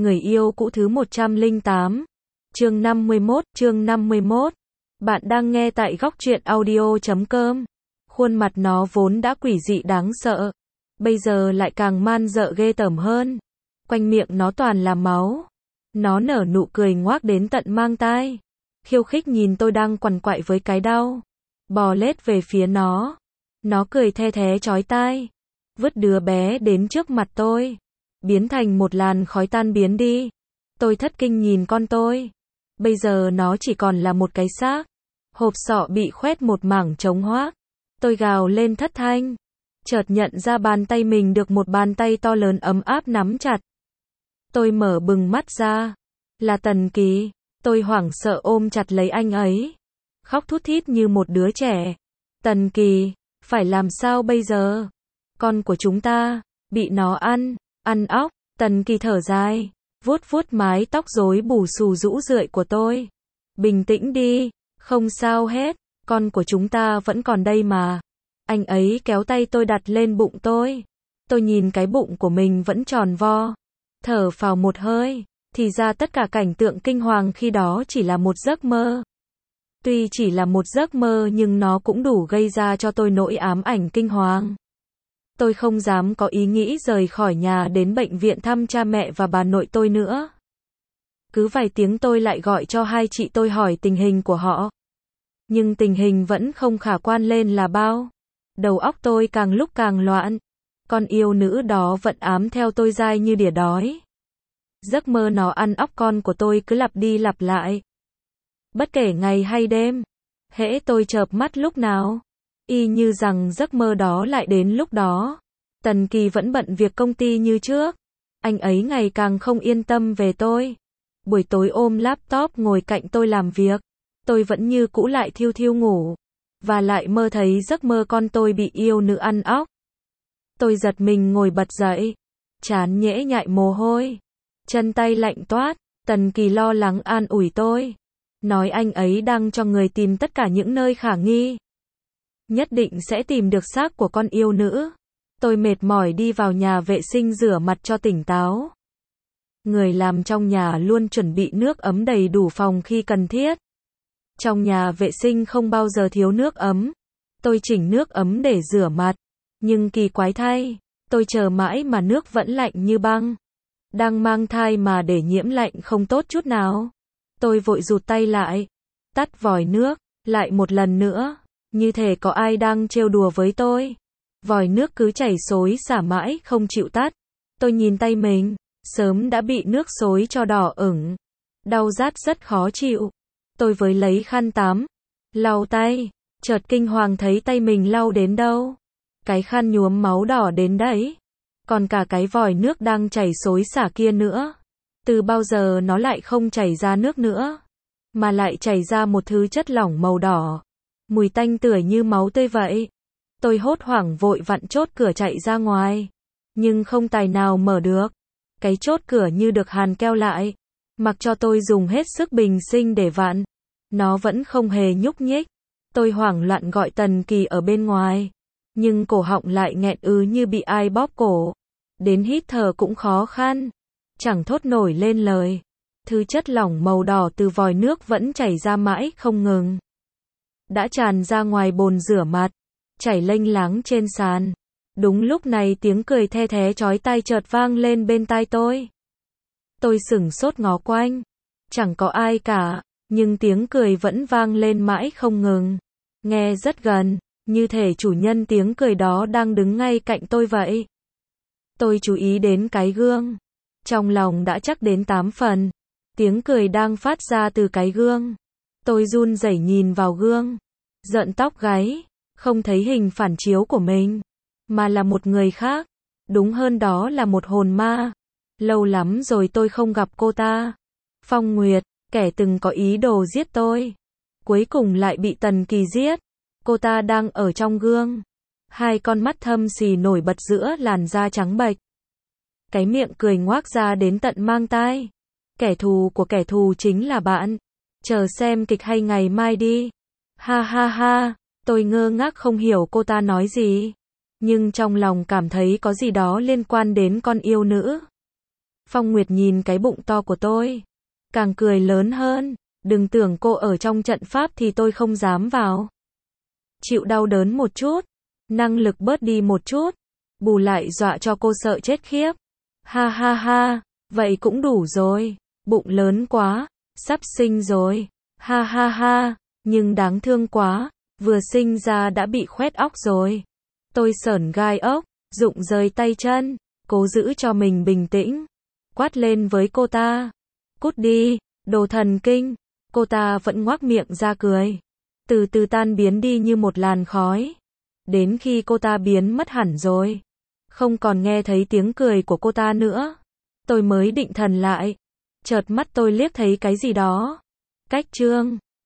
Người yêu cũ thứ 108. Chương 51. Bạn đang nghe tại góc truyện audio.com. Khuôn mặt nó vốn đã quỷ dị đáng sợ, bây giờ lại càng man dợ ghê tởm hơn. Quanh miệng nó toàn là máu. Nó nở nụ cười ngoác đến tận mang tai, khiêu khích nhìn tôi đang quằn quại với cái đau, bò lết về phía nó. Nó cười the thé chói tai, vứt đứa bé đến trước mặt tôi, biến thành một làn khói tan biến đi. Tôi thất kinh nhìn con tôi. Bây giờ nó chỉ còn là một cái xác, hộp sọ bị khoét một mảng trống hoác. Tôi gào lên thất thanh, chợt nhận ra bàn tay mình được một bàn tay to lớn ấm áp nắm chặt. Tôi mở bừng mắt ra, là Tần Kỳ. Tôi hoảng sợ ôm chặt lấy anh ấy, khóc thút thít như một đứa trẻ. Tần Kỳ, phải làm sao bây giờ? Con của chúng ta, bị nó ăn óc. Tần Kỳ thở dài, vuốt vuốt mái tóc rối bù xù rũ rượi của tôi. Bình tĩnh đi, không sao hết, con của chúng ta vẫn còn đây mà. Anh ấy kéo tay tôi đặt lên bụng tôi. Tôi nhìn cái bụng của mình vẫn tròn vo, thở phào một hơi, thì ra tất cả cảnh tượng kinh hoàng khi đó chỉ là một giấc mơ. Tuy chỉ là một giấc mơ nhưng nó cũng đủ gây ra cho tôi nỗi ám ảnh kinh hoàng. Tôi không dám có ý nghĩ rời khỏi nhà đến bệnh viện thăm cha mẹ và bà nội tôi nữa. Cứ vài tiếng tôi lại gọi cho hai chị tôi hỏi tình hình của họ. Nhưng tình hình vẫn không khả quan lên là bao. Đầu óc tôi càng lúc càng loạn. Con yêu nữ đó vẫn ám theo tôi dai như đỉa đói. Giấc mơ nó ăn óc con của tôi cứ lặp đi lặp lại, bất kể ngày hay đêm. Hễ tôi chợp mắt lúc nào, y như rằng giấc mơ đó lại đến lúc đó. Tần Kỳ vẫn bận việc công ty như trước. Anh ấy ngày càng không yên tâm về tôi. Buổi tối ôm laptop ngồi cạnh tôi làm việc. Tôi vẫn như cũ lại thiêu thiêu ngủ. Và lại mơ thấy giấc mơ con tôi bị yêu nữ ăn óc. Tôi giật mình ngồi bật dậy, trán nhễ nhại mồ hôi, chân tay lạnh toát. Tần Kỳ lo lắng an ủi tôi, nói anh ấy đang cho người tìm tất cả những nơi khả nghi, nhất định sẽ tìm được xác của con yêu nữ. Tôi mệt mỏi đi vào nhà vệ sinh rửa mặt cho tỉnh táo. Người làm trong nhà luôn chuẩn bị nước ấm đầy đủ phòng khi cần thiết. Trong nhà vệ sinh không bao giờ thiếu nước ấm. Tôi chỉnh nước ấm để rửa mặt, nhưng kỳ quái thay, tôi chờ mãi mà nước vẫn lạnh như băng. Đang mang thai mà để nhiễm lạnh không tốt chút nào. Tôi vội rụt tay lại, tắt vòi nước, lại một lần nữa, như thể có ai đang trêu đùa với tôi. Vòi nước cứ chảy xối xả mãi không chịu tắt. Tôi nhìn tay mình, sớm đã bị nước xối cho đỏ ửng, đau rát rất khó chịu. Tôi với lấy khăn tắm, lau tay, chợt kinh hoàng thấy tay mình lau đến đâu, cái khăn nhuốm máu đỏ đến đấy. Còn cả cái vòi nước đang chảy xối xả kia nữa. Từ bao giờ nó lại không chảy ra nước nữa, mà lại chảy ra một thứ chất lỏng màu đỏ, mùi tanh tưởi như máu tươi vậy. Tôi hốt hoảng vội vặn chốt cửa chạy ra ngoài, nhưng không tài nào mở được. Cái chốt cửa như được hàn keo lại, mặc cho tôi dùng hết sức bình sinh để vặn, nó vẫn không hề nhúc nhích. Tôi hoảng loạn gọi Tần Kỳ ở bên ngoài, nhưng cổ họng lại nghẹn như bị ai bóp cổ, đến hít thở cũng khó khăn, chẳng thốt nổi lên lời. Thứ chất lỏng màu đỏ từ vòi nước vẫn chảy ra mãi không ngừng, đã tràn ra ngoài bồn rửa mặt, chảy lênh láng trên sàn. Đúng lúc này tiếng cười the thé chói tai chợt vang lên bên tai tôi. Tôi sửng sốt ngó quanh, chẳng có ai cả, nhưng tiếng cười vẫn vang lên mãi không ngừng, nghe rất gần, như thể chủ nhân tiếng cười đó đang đứng ngay cạnh tôi vậy. Tôi chú ý đến cái gương, trong lòng đã chắc đến 8 phần, tiếng cười đang phát ra từ cái gương. Tôi run rẩy nhìn vào gương, rợn tóc gáy, không thấy hình phản chiếu của mình, mà là một người khác, đúng hơn đó là một hồn ma. Lâu lắm rồi tôi không gặp cô ta. Phong Nguyệt, kẻ từng có ý đồ giết tôi, cuối cùng lại bị Tần Kỳ giết. Cô ta đang ở trong gương, hai con mắt thâm xì nổi bật giữa làn da trắng bệch, cái miệng cười ngoác ra đến tận mang tai. Kẻ thù của kẻ thù chính là bạn. Chờ xem kịch hay ngày mai đi. Ha ha ha. Tôi ngơ ngác không hiểu cô ta nói gì, nhưng trong lòng cảm thấy có gì đó liên quan đến con yêu nữ. Phong Nguyệt nhìn cái bụng to của tôi, càng cười lớn hơn. Đừng tưởng cô ở trong trận pháp thì tôi không dám vào. Chịu đau đớn một chút, năng lực bớt đi một chút, bù lại dọa cho cô sợ chết khiếp. Ha ha ha, vậy cũng đủ rồi, bụng lớn quá, sắp sinh rồi. Ha ha ha, nhưng đáng thương quá, vừa sinh ra đã bị khoét óc rồi. Tôi sởn gai ốc, rụng rời tay chân, cố giữ cho mình bình tĩnh, quát lên với cô ta. Cút đi, đồ thần kinh. Cô ta vẫn ngoác miệng ra cười, từ từ tan biến đi như một làn khói. Đến khi cô ta biến mất hẳn rồi, không còn nghe thấy tiếng cười của cô ta nữa, tôi mới định thần lại. Chợt mắt tôi liếc thấy cái gì đó cách chương